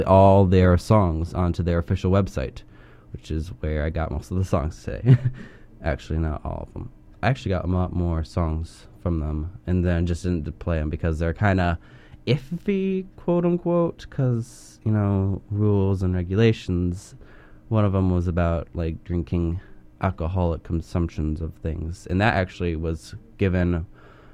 all their songs onto their official website, which is where I got most of the songs today. Actually, not all of them. I actually got a lot more songs from them, and then just didn't play them because they're kind of iffy, quote unquote, because, you know, rules and regulations. One of them was about, like, drinking alcoholic consumptions of things, and that actually was given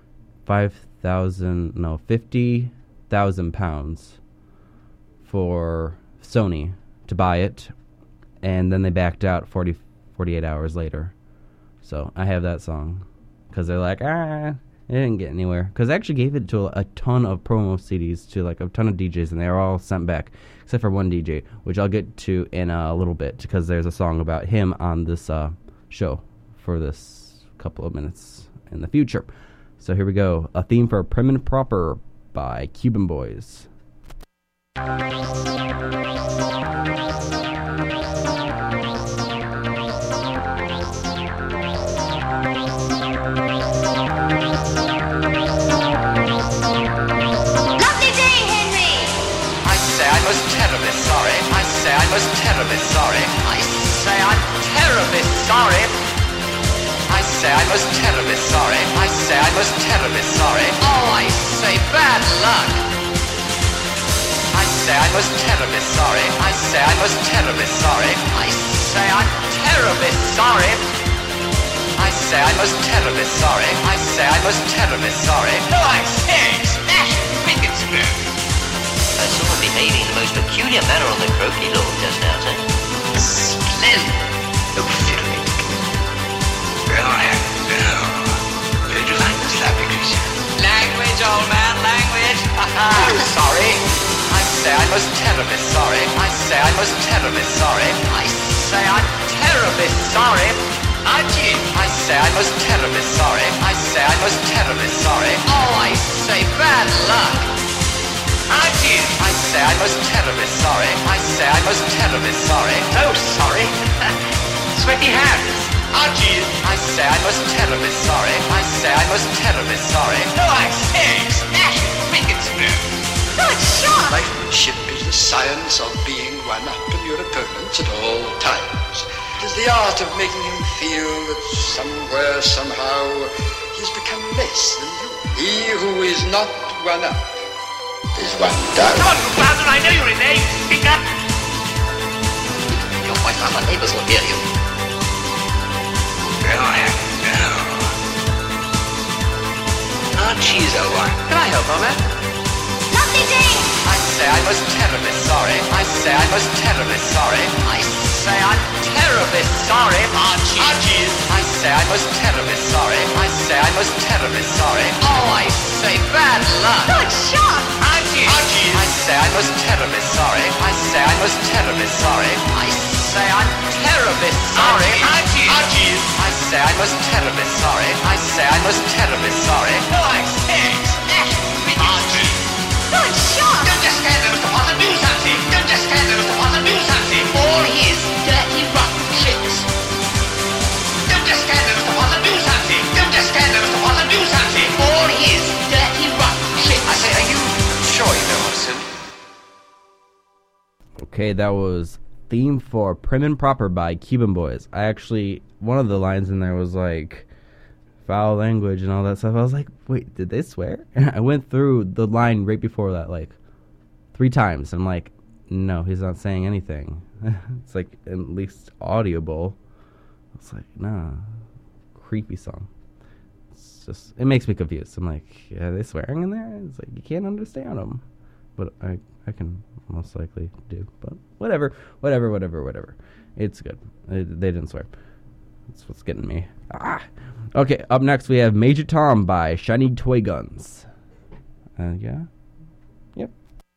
£50,000 for Sony to buy it, and then they backed out 48 hours later. So I have that song because they're like, it didn't get anywhere. Because I actually gave it to a ton of promo CDs to like a ton of DJs, and they were all sent back except for one DJ, which I'll get to in a little bit because there's a song about him on this show for this couple of minutes in the future. So here we go. A theme for Prim and Proper by Cuban Boys. I was terribly sorry. I say I'm terribly sorry. I say I was terribly sorry. I say I was terribly sorry. Oh, I say bad luck. I say I was terribly sorry. I say I was terribly sorry. I say I'm terribly sorry. I say I was terribly sorry. I say I was terribly sorry. Oh, I say, smash it, make it spin. I saw him behaving in the most peculiar manner on the croquet lawn just now, sir. Splendid. Oh, fiddly. Well, did you like the slap, Patricia? Language, old man, language. I'm sorry. I say I was terribly sorry. I say I was terribly sorry. I say I'm terribly sorry. I say I was terribly sorry. I say I was terribly sorry. Oh, I say bad luck. I say I was terribly sorry. I say I was terribly sorry. Oh, sorry. Sweaty hands. I say I was terribly sorry. I say I was terribly sorry. Oh, I say, smash it, make it smooth. Oh, it's sharp. Lifemanship is the science of being one up in your opponents at all times. It is the art of making him feel that somewhere, somehow, he's become less than you. He who is not one up is one down. Come on, Bowser, I know you're in there. Speak up. Your wife and my neighbors will hear you. Archie's a one. Can I help, Homer? Lovely day. I say I was terribly sorry. I say I was terribly sorry. I say I'm terribly sorry. Archie. I say I was terribly sorry. I say I was terribly sorry. Oh, I say bad luck. Good shot. Archie. I say I was terribly sorry. I say I was terribly sorry. I say I'm terribly sorry. Archie. I say I was terribly sorry. I say I was terribly sorry. Oh, I say, Archie. Good shot. Don't just stand there, Mr. Potter, do something. Don't just stand there, Mr. Potter, do something. All his dirty rotten tricks. Don't just stand there, Mr. Potter, do something. Don't just stand there, Mr. Potter, do something. All his dirty rotten tricks. I say, are you sure you know what's in? Okay, that was Theme for Prim and Proper by Cuban Boys. I actually, one of the lines in there was like foul language and all that stuff. I was like, wait, did they swear? And I went through the line right before that like 3 times. I'm like, no, he's not saying anything. It's like at least audible. It's like, nah, creepy song. It's just, it makes me confused. I'm like, are they swearing in there? It's like, you can't understand them. But I can most likely do. But whatever. It's good. They didn't swear. That's what's getting me. Okay, up next we have Major Tom by Shiny Toy Guns. Yeah? Yep.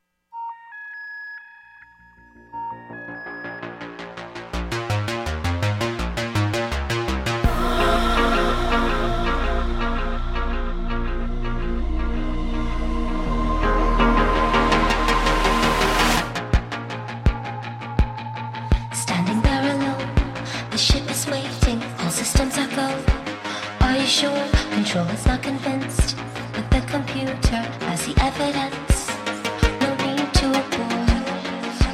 Standing there alone, the ship is waiting, all systems are go. Are you sure? Control is not convinced, but the computer has the evidence. No need to abort.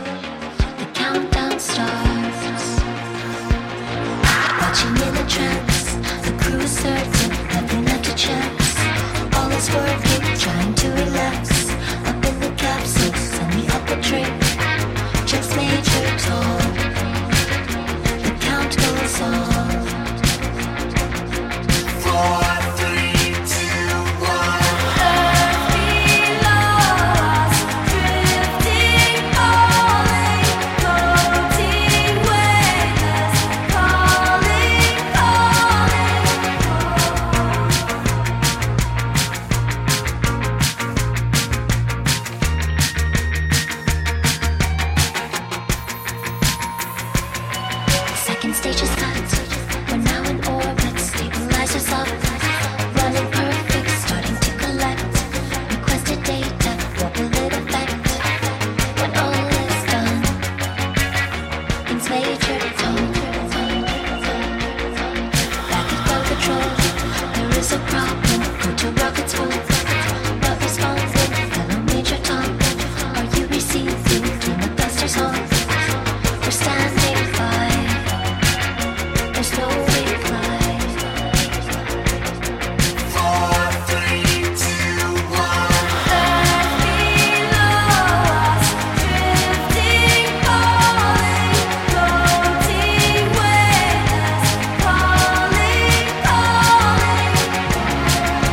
Second stage is cut. We're now in orbit. Stabilizers up. Running perfect. Starting to collect. Requested data. What will it affect? When all is done. Things major tone. Back at ground control. There is a problem. Go to rocket mode. Not responding. Hello, Major Tom. Are you receiving? Clean up Buster's home. We're standing by. There's no reply. 4, 3, 2, 1. Earth below us, drifting, falling, floating with us, calling, calling.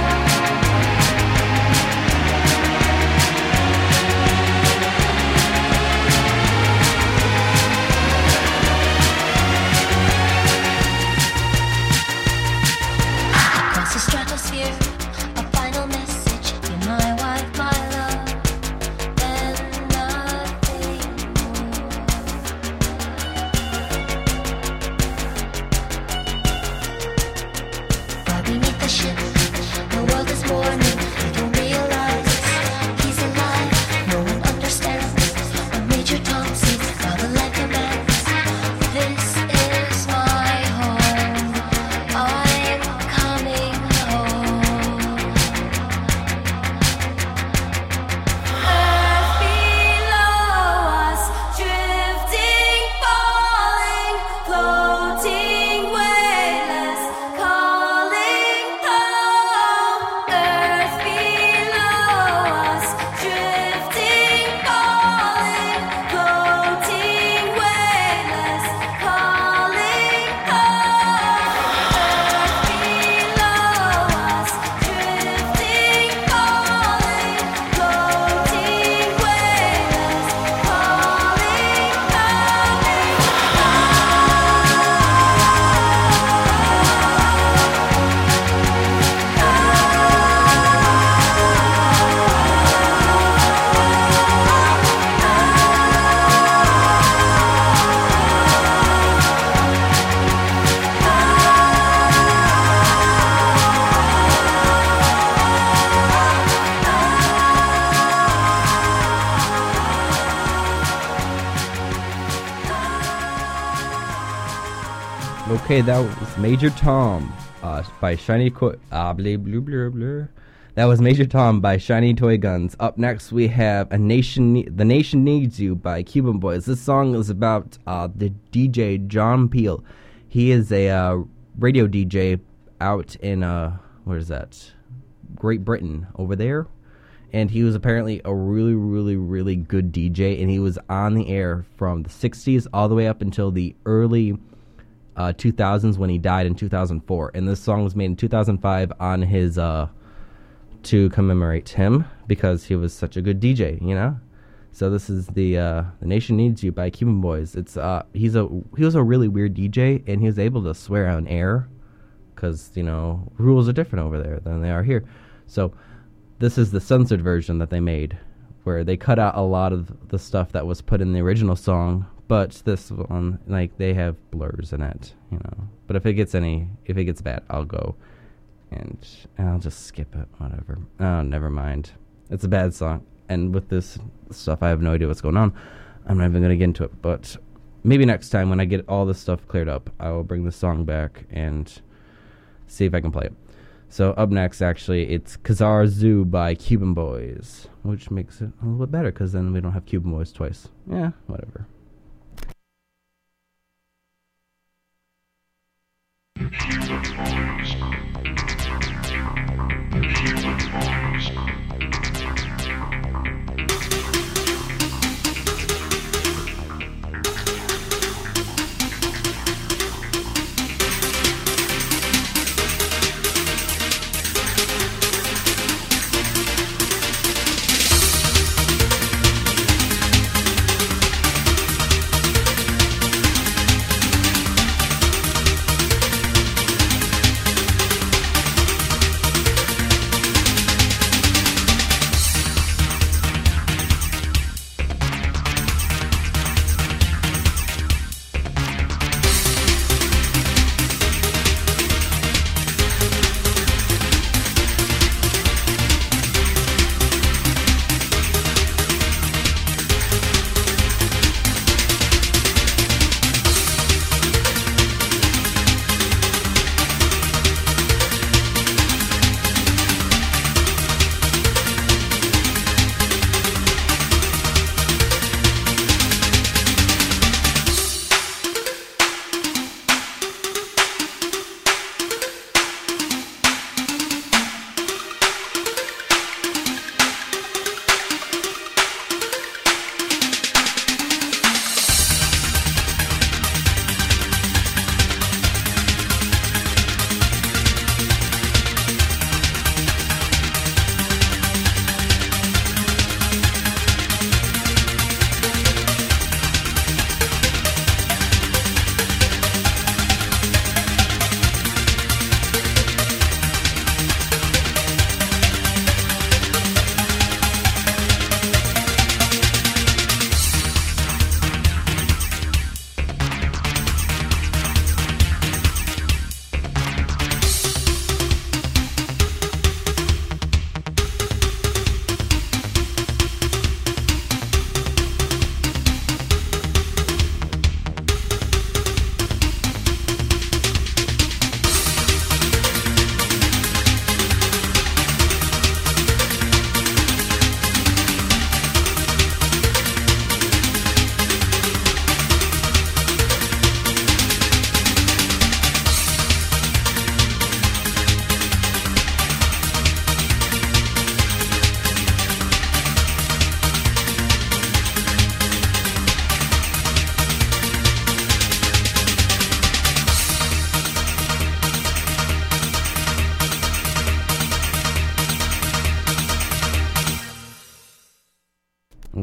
Across the stratosphere, a final message. You're my wife, my love, and nothing more. Far beneath the ship, the world is mourning. They don't realize he's alive. No one understands what Major Tom sees. Now the light commands. This is my home. I'm coming home. Earth below us, drifting, falling, floating, weightless, calling home. Earth below us, drifting, falling, floating, weightless, calling home. Earth below us, drifting, falling, floating, weightless, Okay, that was Major Tom by Shiny blah, blah, blah, blah. That was Major Tom by Shiny Toy Guns. Up next, we have The Nation Needs You by Cuban Boys. This song is about the DJ John Peel. He is a radio DJ out in where is that? Great Britain over there. And he was apparently a really, really, really good DJ, and he was on the air from the 60s all the way up until the early 2000s when he died in 2004. And this song was made in 2005 on his to commemorate him because he was such a good DJ, you know. So this is the Nation Needs You by Cuban Boys. It's he was a really weird DJ, and he was able to swear on air because, you know, rules are different over there than they are here. So this is the censored version that they made, where they cut out a lot of the stuff that was put in the original song, but this one, like, they have blurs in it, you know. But if it gets bad, I'll go and I'll just skip it, whatever. Oh, never mind. It's a bad song, and with this stuff, I have no idea what's going on. I'm not even going to get into it, but maybe next time when I get all this stuff cleared up, I will bring the song back and see if I can play it. So up next, actually, it's Kazar Zoo by Cuban Boys, which makes it a little bit better because then we don't have Cuban Boys twice. Yeah, whatever.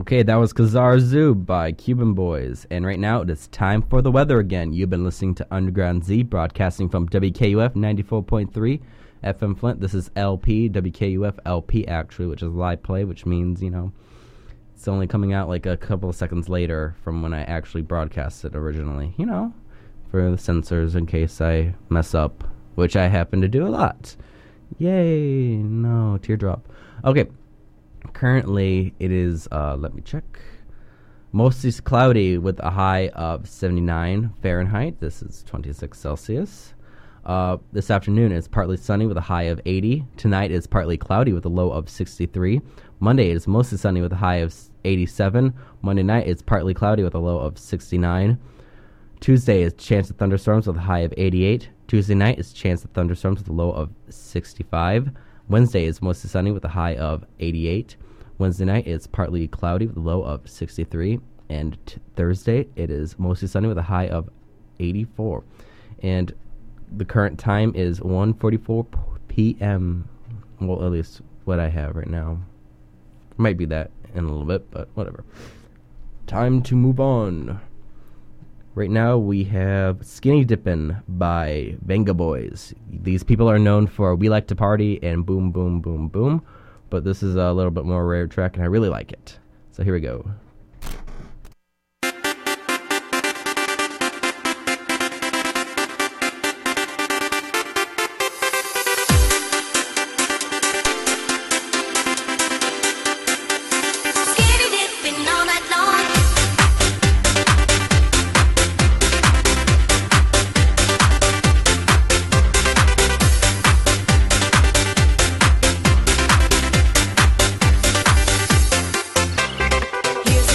Okay, that was Kazar Zoo by Cuban Boys. And right now it is time for the weather again. You've been listening to Underground Z, broadcasting from WKUF 94.3 FM Flint. This is LP, WKUF LP actually, which is live play, which means, it's only coming out like a couple of seconds later from when I actually broadcast it originally. For the censors in case I mess up, which I happen to do a lot. Yay! No, teardrop. Okay. Currently, it is, let me check, mostly cloudy with a high of 79 Fahrenheit. This is 26 Celsius. This afternoon, it's partly sunny with a high of 80. Tonight, it's partly cloudy with a low of 63. Monday, it's mostly sunny with a high of 87. Monday night, it's partly cloudy with a low of 69. Tuesday is chance of thunderstorms with a high of 88. Tuesday night is chance of thunderstorms with a low of 65. Wednesday is mostly sunny with a high of 88. Wednesday night it's partly cloudy with a low of 63. And Thursday it is mostly sunny with a high of 84. And the current time is 1:44 p.m. Well, at least what I have right now. Might be that in a little bit, but whatever. Time to move on. Right now we have Skinny Dippin' by Venga Boys. These people are known for We Like to Party and Boom Boom Boom Boom, but this is a little bit more rare track and I really like it. So here we go. Skinny dipping all night long. Here's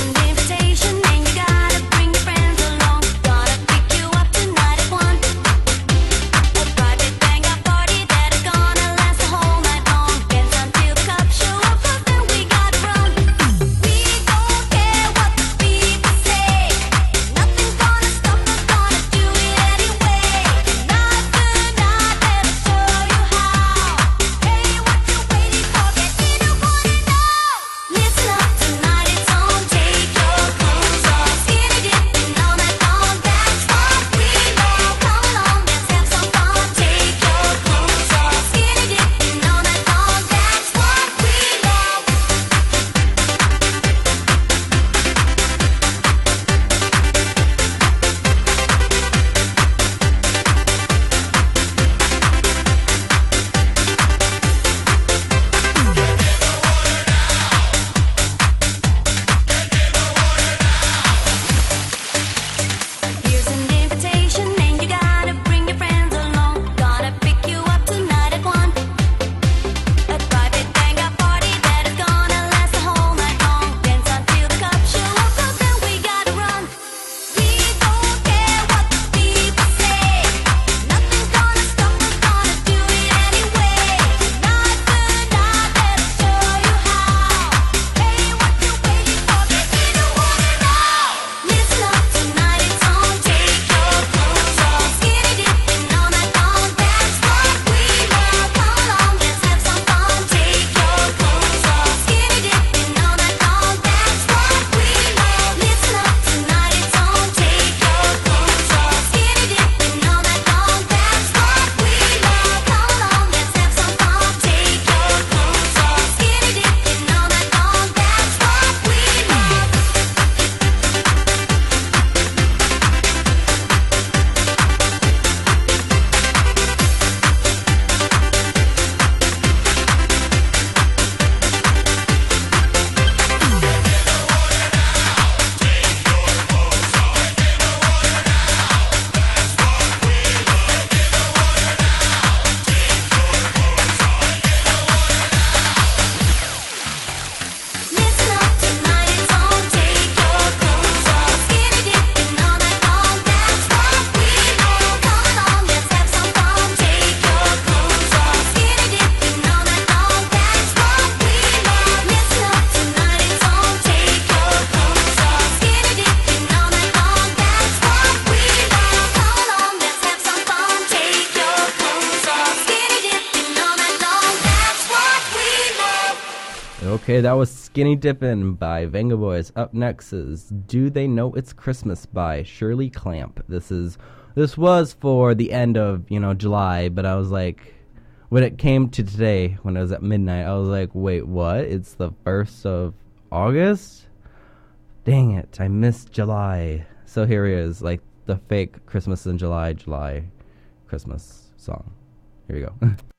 Okay, that was Skinny Dippin' by Venga Boys. Up next is Do They Know It's Christmas by Shirley Clamp. This was for the end of, July, but I was like, when it came to today, when it was at midnight, I was like, wait, what? It's the 1st of August? Dang it, I missed July. So here it is, like the fake Christmas in July Christmas song. Here we go.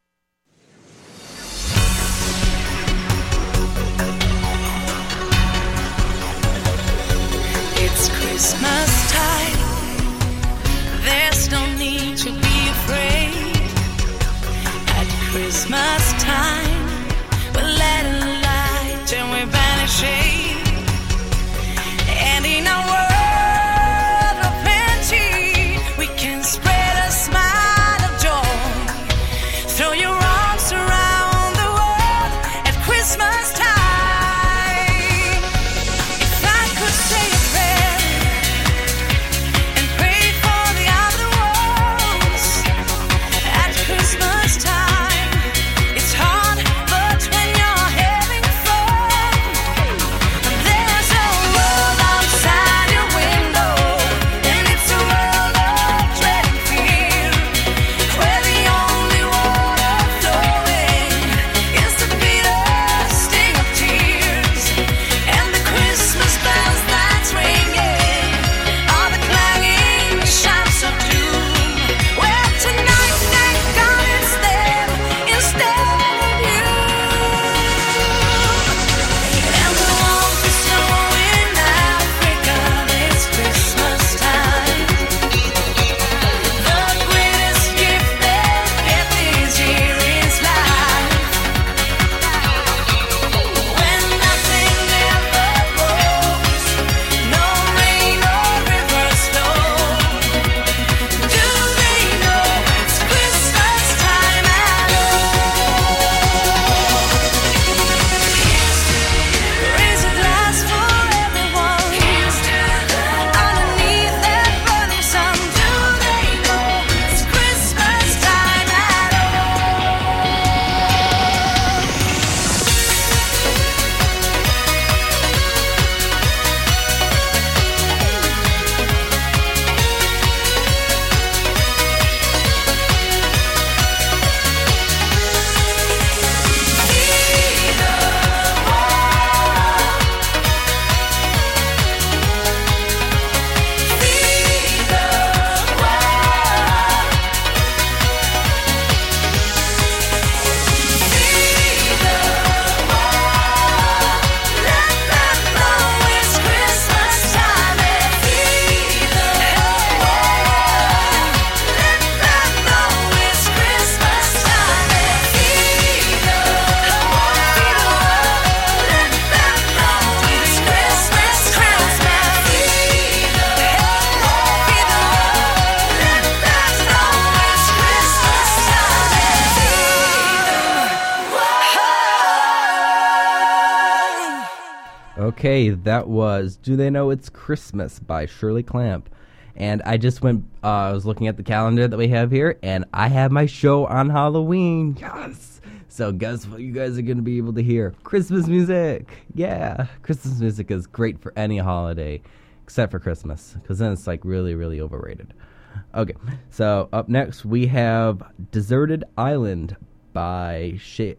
It's Christmas time. There's no need to be afraid. At Christmas time, we let it light and we banish shade. And in a world of plenty, we can spread a smile of joy. Throw your arms around the world at Christmas time. If I could say a prayer and pray for the other worlds at Christmas time, it's hard, but when you're having fun, there's a world outside your window, and it's a world of dread and fear, where the only water flowing is the bitter sting of tears, and the Christmas bells that's ringing are the clanging shouts of doom. Well, tonight, thank God it's them instead of you. And the warmth is snow in Africa this Christmas time. The greatest gift they'll get this year is life. When nothing ever grows, no rain or rivers flow. Do they know it's Christmas time at all? Raise a glass for everyone underneath that burning sun. Do they know it's Christmas time at Okay, that was Do They Know It's Christmas by Shirley Clamp. And I just I was looking at the calendar that we have here, and I have my show on Halloween. Yes! So guess what you guys are going to be able to hear? Christmas music! Yeah! Christmas music is great for any holiday, except for Christmas, because then it's like really, really overrated. Okay, so up next we have Deserted Island by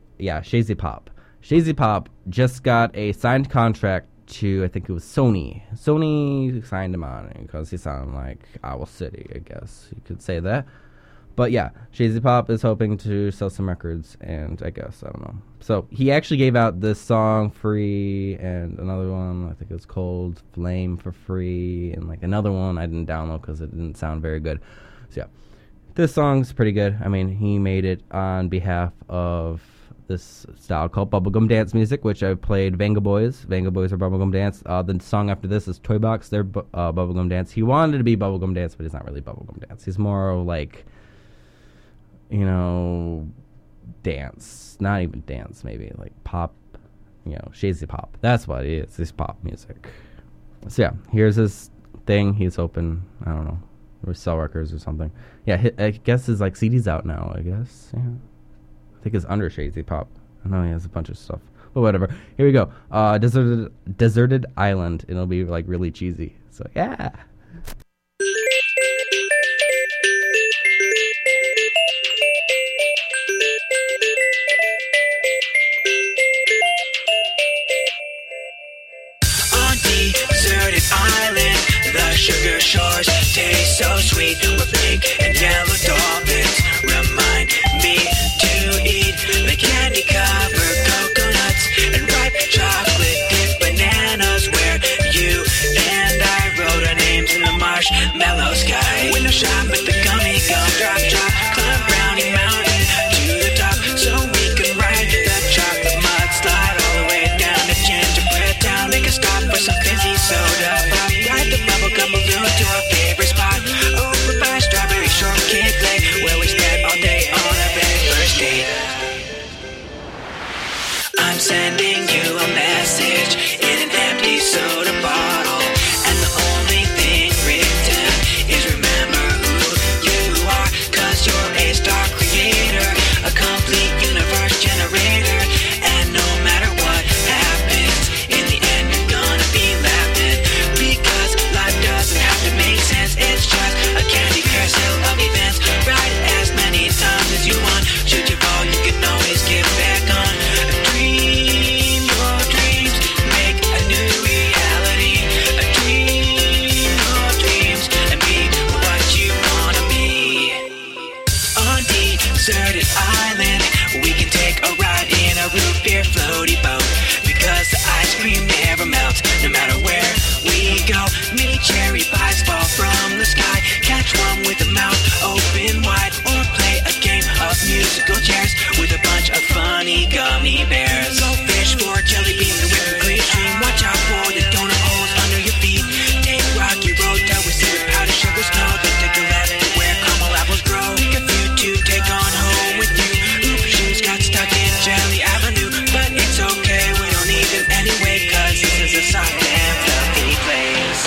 Shazy Pop. Shazy Pop just got a signed contract to, I think it was Sony. Sony signed him on because he sounded like Owl City, I guess you could say that. But yeah, Shazy Pop is hoping to sell some records, and I guess, I don't know. So he actually gave out this song free, and another one, I think it was called Flame for free, and like another one I didn't download because it didn't sound very good. So yeah, this song's pretty good. I mean, he made it on behalf of this style called bubblegum dance music, which I've played. Venga Boys. Venga Boys are bubblegum dance. The song after this is Toy Box. They're bubblegum dance. He wanted to be bubblegum dance, but he's not really bubblegum dance. He's more like, dance. Not even dance, maybe. Like pop, Shazy Pop. That's what it is. It's pop music. So yeah, here's his thing. He's hoping, I don't know, or sell records or something. Yeah, I guess his CD's out now, I guess. Yeah. I think it's under Shazy Pop. I know he has a bunch of stuff. But whatever. Here we go. Deserted Island. And it'll be like really cheesy. So yeah. On deserted island, the sugar shores taste so sweet. With pink and yellow dolphins remind me to eat the candy covered coconuts and ripe chocolate dipped bananas. Where you and I wrote our names in the marshmallow sky. Window shop at the gummy gum drop, climb brownie mountain to the top so we can ride the chocolate mudslide all the way down to gingerbread town. Make a stop for some fizzy soda pop. Ride the bubblegum balloon to our favorite spot over by Strawberry Shortcake Lake, where we spent all day on our very first date. I'm sending you a message in an empty soda bottle, and the only thing written is remember who you are, 'cause you're a star creator, a complete universe generator, and no matter what happens, in the end you're gonna be laughing, because life doesn't have to make sense. It's just a candy carousel of events. Ride as many times as you want. Should you fall, you can always get back on. Dream your dreams, make a new reality. Dream your dreams and be what you wanna be. On deserted island, we can take a ride in a root beer floaty boat, because the ice cream never melts, no matter where we go. Mini cherry pies fall from the sky. Catch one with a mouth open wide, or play a game of musical chairs with a bunch of funny gummy bears. Go fish for jelly beans and whipped cream stream. Watch out for the donut holes under your feet. Take rocky road till we see with powdered sugar snow. Then take a left to where caramel apples grow. Pick a few to take on home with you. Hoop shoes got stuck in Jelly Avenue, but it's okay, we don't need them anyway, 'cause this is a soft and fluffy place.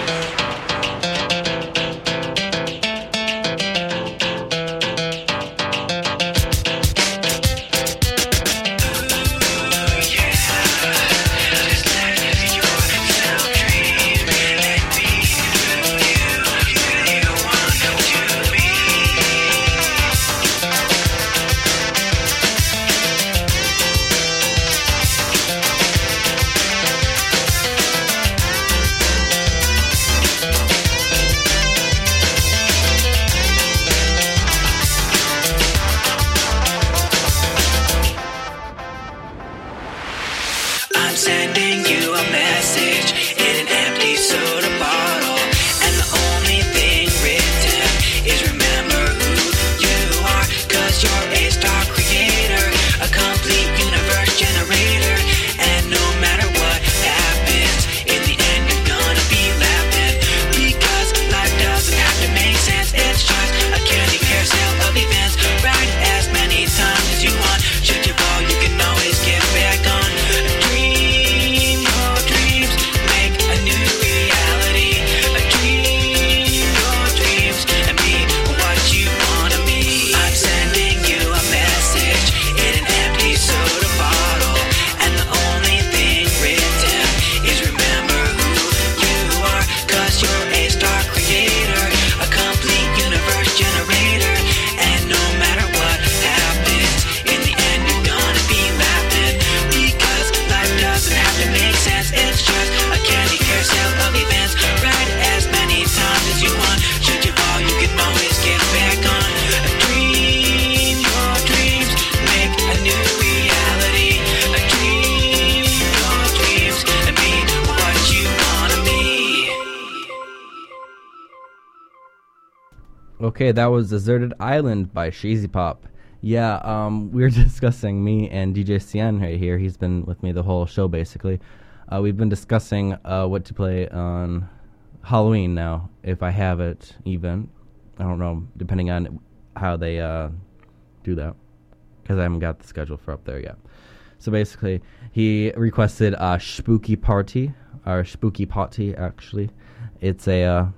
I'm sending you a message in an empty soda bottle, and the only thing written is remember who you are, 'cause you're a star creator, a complete universe generator, and no matter what happens, in the end you're gonna be laughing, because life doesn't have to make sense. It's just a candy carousel of events. Ride as many times as you want. Should you fall, you can always get back on. Dream your dreams, make a new reality. Dream your dreams and be what you wanna be. I'm sending you a message in an empty soda bottle, and the only thing written is remember who you are, 'cause you're a star creator, a complete universe generator, and no matter what happens, in the end you're gonna be laughing, because life doesn't have to make sense. It's just a candy carousel of events. Ride as many times as you want. Should you fall, you can always get back on. Dream your dreams, make a new reality. Dream your dreams and be what you wanna be. Okay, that was Deserted Island by Shazy Pop. Yeah, we were discussing, me and DJ Cien right here. He's been with me the whole show, basically. We've been discussing what to play on Halloween now, if I have it even. I don't know, depending on how they do that, because I haven't got the schedule for up there yet. So basically, he requested Spooky Party, or Spooky Potty, actually. It's an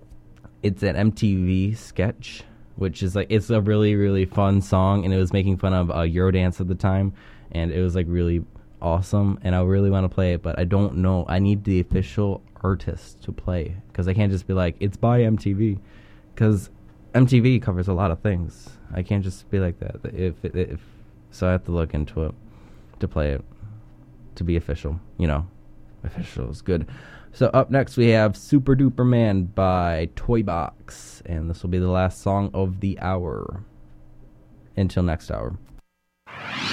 MTV sketch, which is like, it's a really, really fun song, and it was making fun of Eurodance at the time, and it was like really awesome, and I really want to play it, but I don't know. I need the official artist to play, because I can't just be like, it's by MTV, because MTV covers a lot of things. I can't just be like that. If so, I have to look into it to play it, to be official. You know, official is good. So up next we have Super Duper Man by Toy Box, and this will be the last song of the hour. Until next hour.